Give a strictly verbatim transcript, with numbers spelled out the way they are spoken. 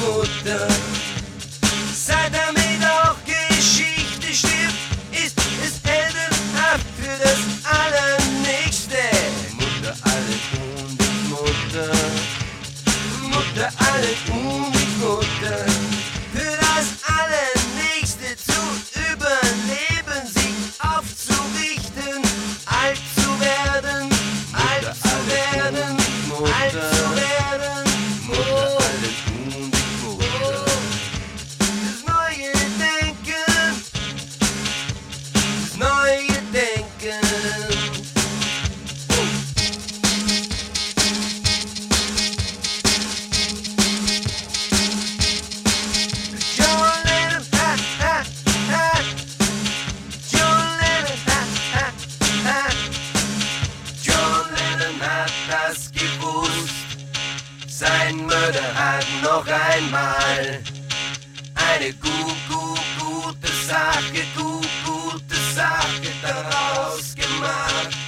Mutter. Seit damit auch Geschichte stirbt, ist es heldenhaft für das Allernächste. Mutter, alle tun dich Mutter. Mutter, alle tun dich Mutter. Für das Allernächste zu überleben, sich aufzurichten, alt zu werden, alt zu werden, alt zu werden. Mutter, alle tun dich Mutter. Das neue Denken, das neue Denken. John Lennon, ha, ha, ha. John Lennon, ha, ha, ha. John Lennon hat das gewusst. Sein Mörder hat noch einmal eine gut, gut, gute Sache, gut, gute Sache daraus gemacht.